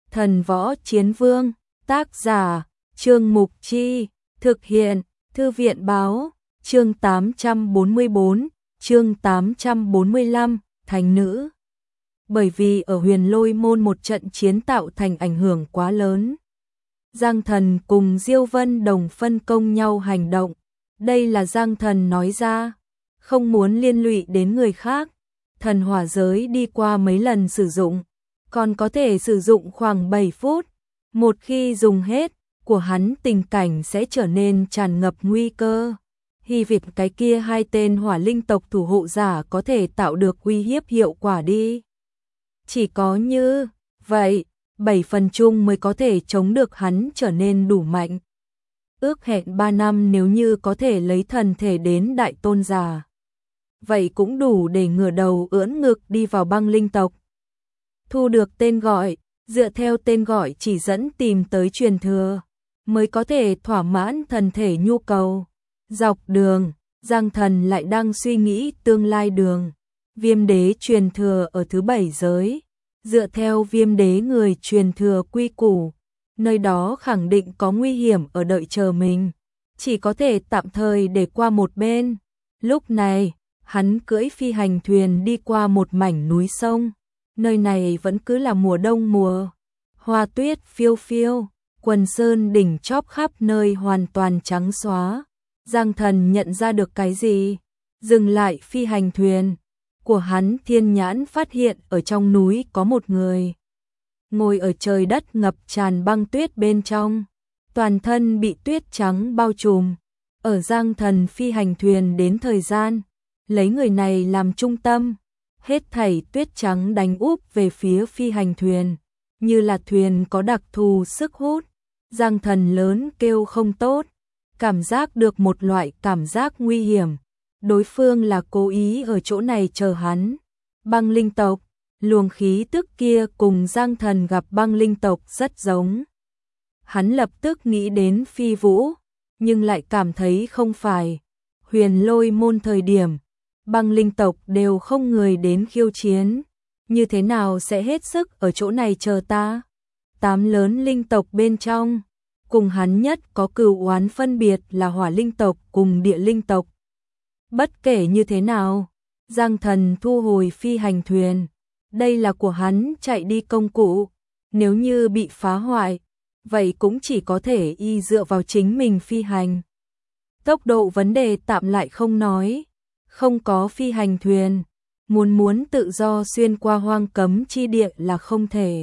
Thần Võ Chiến Vương, tác giả, Trương Mục Chi, thực hiện, Thư viện Báo, chương 844, chương 845, Thánh Nữ. Bởi vì ở Huyền Lôi Môn một trận chiến tạo thành ảnh hưởng quá lớn. Giang Thần cùng Diêu Vân Đồng phân công nhau hành động. Đây là Giang Thần nói ra, không muốn liên lụy đến người khác. Thần hỏa giới đi qua mấy lần sử dụng, còn có thể sử dụng khoảng 7 phút. Một khi dùng hết, của hắn tình cảnh sẽ trở nên tràn ngập nguy cơ. Hy vọng cái kia hai tên hỏa linh tộc thủ hộ giả có thể tạo được uy hiếp hiệu quả đi. Chỉ có như vậy, 7 phần chung mới có thể chống được hắn trở nên đủ mạnh. Ước hẹn 3 năm nếu như có thể lấy thần thể đến đại tôn giả. Vậy cũng đủ để ngửa đầu ưỡn ngực đi vào băng linh tộc. Thu được tên gọi, dựa theo tên gọi chỉ dẫn tìm tới truyền thừa, mới có thể thỏa mãn thần thể nhu cầu. Dọc đường, Giang Thần lại đang suy nghĩ tương lai đường. Viêm đế truyền thừa ở thứ 7 giới. Dựa theo viêm đế người truyền thừa quy củ, nơi đó khẳng định có nguy hiểm ở đợi chờ mình. Chỉ có thể tạm thời để qua một bên. Lúc này, hắn cưỡi phi hành thuyền đi qua một mảnh núi sông. Nơi này vẫn cứ là mùa đông mùa. Hoa tuyết phiêu phiêu, quần sơn đỉnh chóp khắp nơi hoàn toàn trắng xóa. Giang Thần nhận ra được cái gì? Dừng lại phi hành thuyền của hắn, thiên nhãn phát hiện ở trong núi có một người. Ngồi ở trời đất ngập tràn băng tuyết bên trong. Toàn thân bị tuyết trắng bao trùm. Ở Giang Thần phi hành thuyền đến thời gian, lấy người này làm trung tâm. Hết thảy tuyết trắng đánh úp về phía phi hành thuyền. Như là thuyền có đặc thù sức hút. Giang Thần lớn kêu không tốt. Cảm giác được một loại cảm giác nguy hiểm. Đối phương là cố ý ở chỗ này chờ hắn. Băng linh tộc, luồng khí tức kia cùng Giang Thần gặp băng linh tộc rất giống. Hắn lập tức nghĩ đến Phi Vũ, nhưng lại cảm thấy không phải. Huyền Lôi Môn thời điểm, băng linh tộc đều không người đến khiêu chiến. Như thế nào sẽ hết sức ở chỗ này chờ ta? 8 lớn linh tộc bên trong, cùng hắn nhất có cừu oán phân biệt là hỏa linh tộc cùng địa linh tộc. Bất kể như thế nào, Giang Thần thu hồi phi hành thuyền. Đây là của hắn chạy đi công cụ. Nếu như bị phá hoại, vậy cũng chỉ có thể y dựa vào chính mình phi hành. Tốc độ vấn đề tạm lại không nói. Không có phi hành thuyền, muốn tự do xuyên qua hoang cấm chi địa là không thể.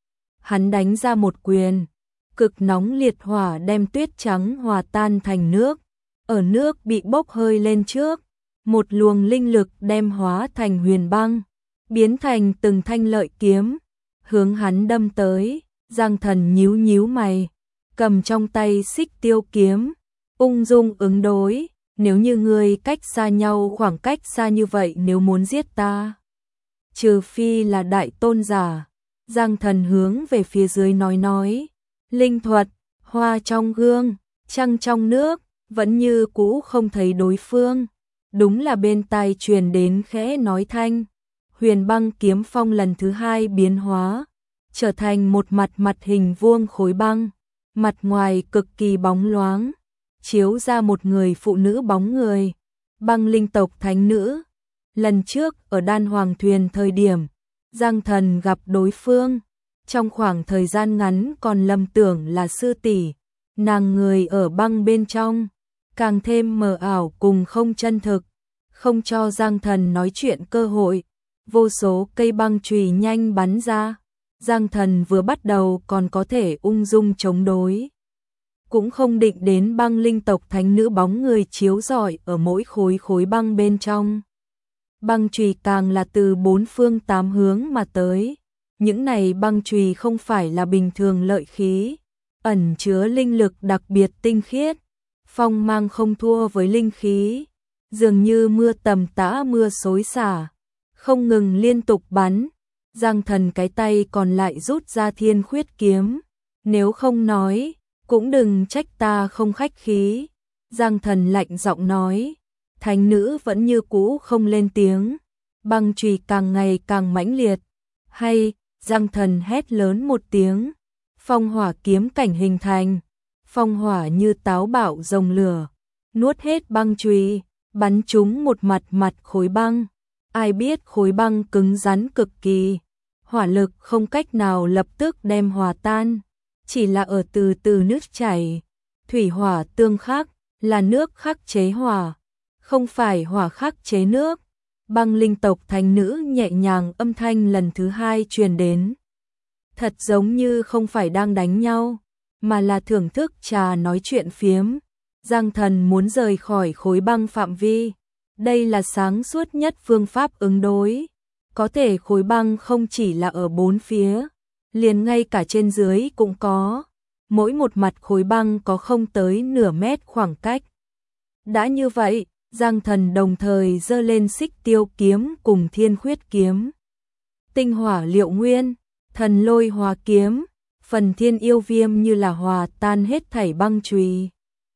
Hắn đánh ra một quyền. Cực nóng liệt hỏa đem tuyết trắng hòa tan thành nước. Ở nước bị bốc hơi lên trước, một luồng linh lực đem hóa thành huyền băng, biến thành từng thanh lợi kiếm, hướng hắn đâm tới. Giang Thần nhíu nhíu mày, cầm trong tay xích tiêu kiếm, ung dung ứng đối. Nếu như ngươi cách xa nhau khoảng cách xa như vậy, nếu muốn giết ta, trừ phi là đại tôn giả. Giang Thần hướng về phía dưới nói. Linh thuật, hoa trong gương, trăng trong nước, vẫn như cũ không thấy đối phương. Đúng là bên tai truyền đến khẽ nói thanh. Huyền băng kiếm phong lần thứ 2 biến hóa, trở thành một mặt hình vuông khối băng. Mặt ngoài cực kỳ bóng loáng, chiếu ra một người phụ nữ bóng người. Băng linh tộc thánh nữ. Lần trước ở Đan Hoàng thuyền thời điểm, Giang Thần gặp đối phương. Trong khoảng thời gian ngắn còn lầm tưởng là sư tỷ. Nàng người ở băng bên trong, càng thêm mờ ảo cùng không chân thực, không cho Giang Thần nói chuyện cơ hội. Vô số cây băng chùy nhanh bắn ra. Giang Thần vừa bắt đầu còn có thể ung dung chống đối, cũng không định đến băng linh tộc thánh nữ bóng người chiếu rọi ở mỗi khối băng bên trong. Băng chùy càng là từ 4 phương 8 hướng mà tới. Những này băng chùy không phải là bình thường lợi khí, ẩn chứa linh lực đặc biệt tinh khiết, phong mang không thua với linh khí, dường như mưa tầm tã mưa xối xả, không ngừng liên tục bắn. Giang Thần cái tay còn lại rút ra thiên khuyết kiếm. Nếu không nói, cũng đừng trách ta không khách khí. Giang Thần lạnh giọng nói. Thánh nữ vẫn như cũ không lên tiếng. Băng chùy càng ngày càng mãnh liệt. Hay, Giang Thần hét lớn một tiếng, phong hỏa kiếm cảnh hình thành, phong hỏa như táo bạo rồng lửa, nuốt hết băng chùy, bắn trúng một mặt khối băng. Ai biết khối băng cứng rắn cực kỳ, hỏa lực không cách nào lập tức đem hòa tan, chỉ là ở từ từ nước chảy. Thủy hỏa tương khắc, là nước khắc chế hỏa, không phải hỏa khắc chế nước. Băng linh tộc thánh nữ nhẹ nhàng âm thanh lần thứ hai truyền đến. Thật giống như không phải đang đánh nhau, mà là thưởng thức trà nói chuyện phiếm. Giang Thần muốn rời khỏi khối băng phạm vi. Đây là sáng suốt nhất phương pháp ứng đối. Có thể khối băng không chỉ là ở bốn phía, liền ngay cả trên dưới cũng có. Mỗi một mặt khối băng có không tới nửa mét khoảng cách. Đã như vậy, Giang Thần đồng thời giơ lên Xích Tiêu kiếm cùng Thiên Khuyết kiếm. Tinh hỏa liệu nguyên, thần lôi hóa kiếm, phần thiên yêu viêm như là hòa tan hết thảy băng chùy.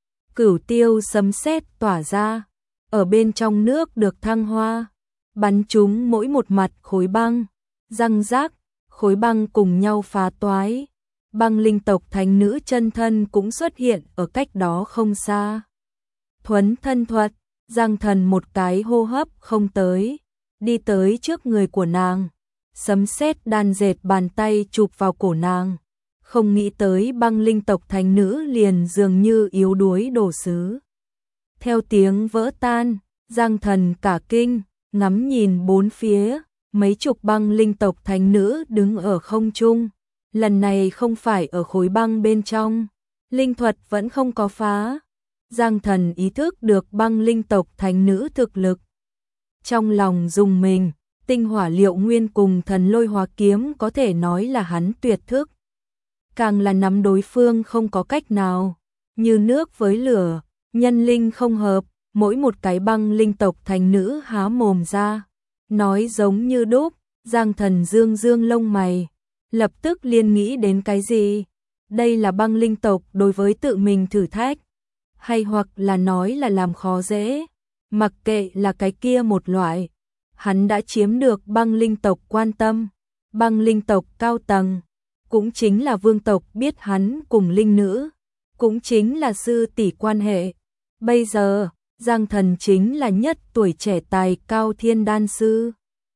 Cửu tiêu sấm sét tỏa ra, ở bên trong nước được thăng hoa, bắn trúng mỗi một mặt khối băng, răng rác, khối băng cùng nhau phá toái. Băng linh tộc thánh nữ chân thân cũng xuất hiện ở cách đó không xa. Thuấn thân thuật, Giang Thần một cái hô hấp không tới, đi tới trước người của nàng, sấm sét đan dệt bàn tay chụp vào cổ nàng. Không nghĩ tới băng linh tộc thánh nữ liền dường như yếu đuối đổ sứ. Theo tiếng vỡ tan, Giang Thần cả kinh, ngắm nhìn bốn phía, mấy chục băng linh tộc thánh nữ đứng ở không trung. Lần này không phải ở khối băng bên trong, linh thuật vẫn không có phá. Giang Thần ý thức được băng linh tộc thánh nữ thực lực. Trong lòng rùng mình, tinh hỏa liệu nguyên cùng thần lôi hóa kiếm có thể nói là hắn tuyệt thức. Càng là nắm đối phương không có cách nào, như nước với lửa, nhân linh không hợp, mỗi một cái băng linh tộc thánh nữ há mồm ra, nói giống như đúc. Giang Thần dương dương lông mày, lập tức liên nghĩ đến cái gì? Đây là băng linh tộc đối với tự mình thử thách, hay hoặc là nói là làm khó dễ, mặc kệ là cái kia một loại. Hắn đã chiếm được băng linh tộc quan tâm, băng linh tộc cao tầng, cũng chính là vương tộc biết hắn cùng linh nữ, cũng chính là sư tỷ quan hệ. Bây giờ, Giang Thần chính là nhất tuổi trẻ tài cao thiên đan sư,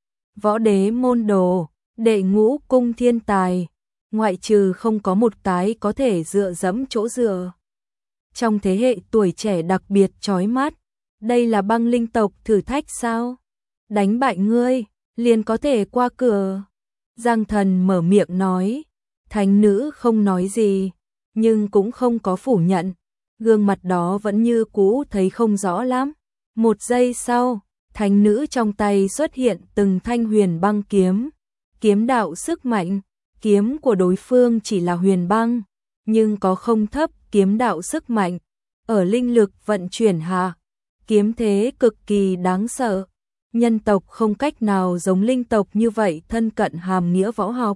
võ đế môn đồ, đệ ngũ cung thiên tài, ngoại trừ không có một cái có thể dựa dẫm chỗ dựa. Trong thế hệ tuổi trẻ đặc biệt chói mắt, đây là băng linh tộc thử thách sao? Đánh bại ngươi, liền có thể qua cửa. Giang Thần mở miệng nói, thánh nữ không nói gì, nhưng cũng không có phủ nhận, gương mặt đó vẫn như cũ thấy không rõ lắm. Một giây sau, thánh nữ trong tay xuất hiện từng thanh huyền băng kiếm, kiếm đạo sức mạnh, kiếm của đối phương chỉ là huyền băng, nhưng có không thấp kiếm đạo sức mạnh, ở linh lực vận chuyển hạ, kiếm thế cực kỳ đáng sợ. Nhân tộc không cách nào giống linh tộc như vậy thân cận hàm nghĩa võ học,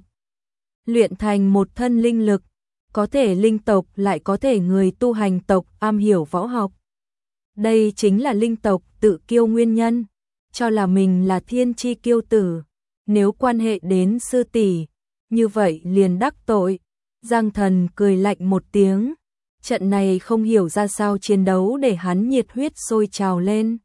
luyện thành một thân linh lực, có thể linh tộc lại có thể người tu hành tộc am hiểu võ học. Đây chính là linh tộc tự kiêu nguyên nhân, cho là mình là thiên chi kiêu tử, nếu quan hệ đến sư tỷ, như vậy liền đắc tội. Giang Thần cười lạnh một tiếng, trận này không hiểu ra sao chiến đấu để hắn nhiệt huyết sôi trào lên.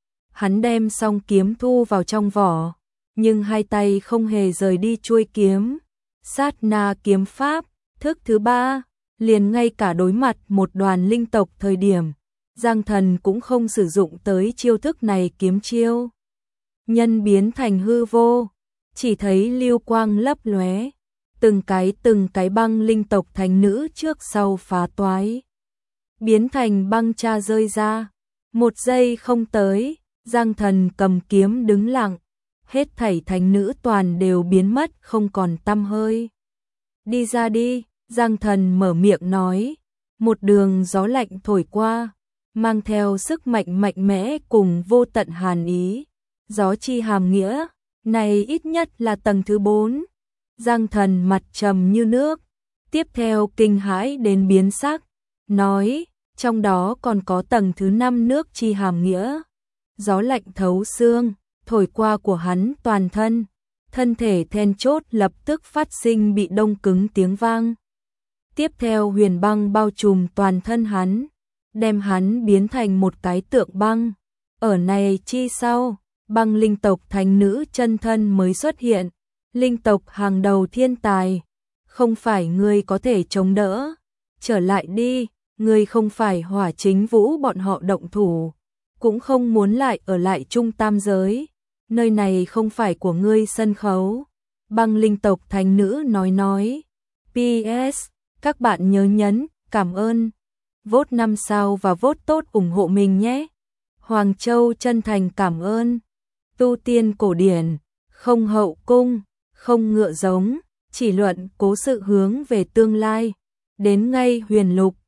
Hắn đem song kiếm thu vào trong vỏ, nhưng hai tay không hề rời đi chuôi kiếm. Sát na kiếm pháp, thức thứ ba, liền ngay cả đối mặt một đoàn linh tộc thời điểm, Giang Thần cũng không sử dụng tới chiêu thức này kiếm chiêu. Nhân biến thành hư vô, chỉ thấy lưu quang lấp lóe, từng cái băng linh tộc thánh nữ trước sau phá toái, biến thành băng cha rơi ra. Một giây không tới, Giang Thần cầm kiếm đứng lặng, hết thảy thánh nữ toàn đều biến mất không còn tăm hơi. Đi ra đi, Giang Thần mở miệng nói, một đường gió lạnh thổi qua, mang theo sức mạnh mạnh mẽ cùng vô tận hàn ý. Gió chi hàm nghĩa, này ít nhất là tầng thứ 4. Giang Thần mặt trầm như nước, tiếp theo kinh hãi đến biến sắc, nói, trong đó còn có tầng thứ 5 nước chi hàm nghĩa. Gió lạnh thấu xương, thổi qua của hắn toàn thân, thân thể then chốt lập tức phát sinh bị đông cứng tiếng vang. Tiếp theo huyền băng bao trùm toàn thân hắn, đem hắn biến thành một cái tượng băng. Ở này chi sau, băng linh tộc thánh nữ chân thân mới xuất hiện, linh tộc hàng đầu thiên tài, không phải ngươi có thể chống đỡ, trở lại đi, ngươi không phải Hỏa Chính Vũ bọn họ động thủ, cũng không muốn lại ở lại trung tam giới, nơi này không phải của ngươi sân khấu. Băng linh tộc thánh nữ nói, PS, các bạn nhớ nhấn, cảm ơn, vote 5 sao và vote tốt ủng hộ mình nhé. Hoàng Châu chân thành cảm ơn. Tu tiên cổ điển, không hậu cung, không ngựa giống, chỉ luận cố sự hướng về tương lai. Đến ngay huyền lục,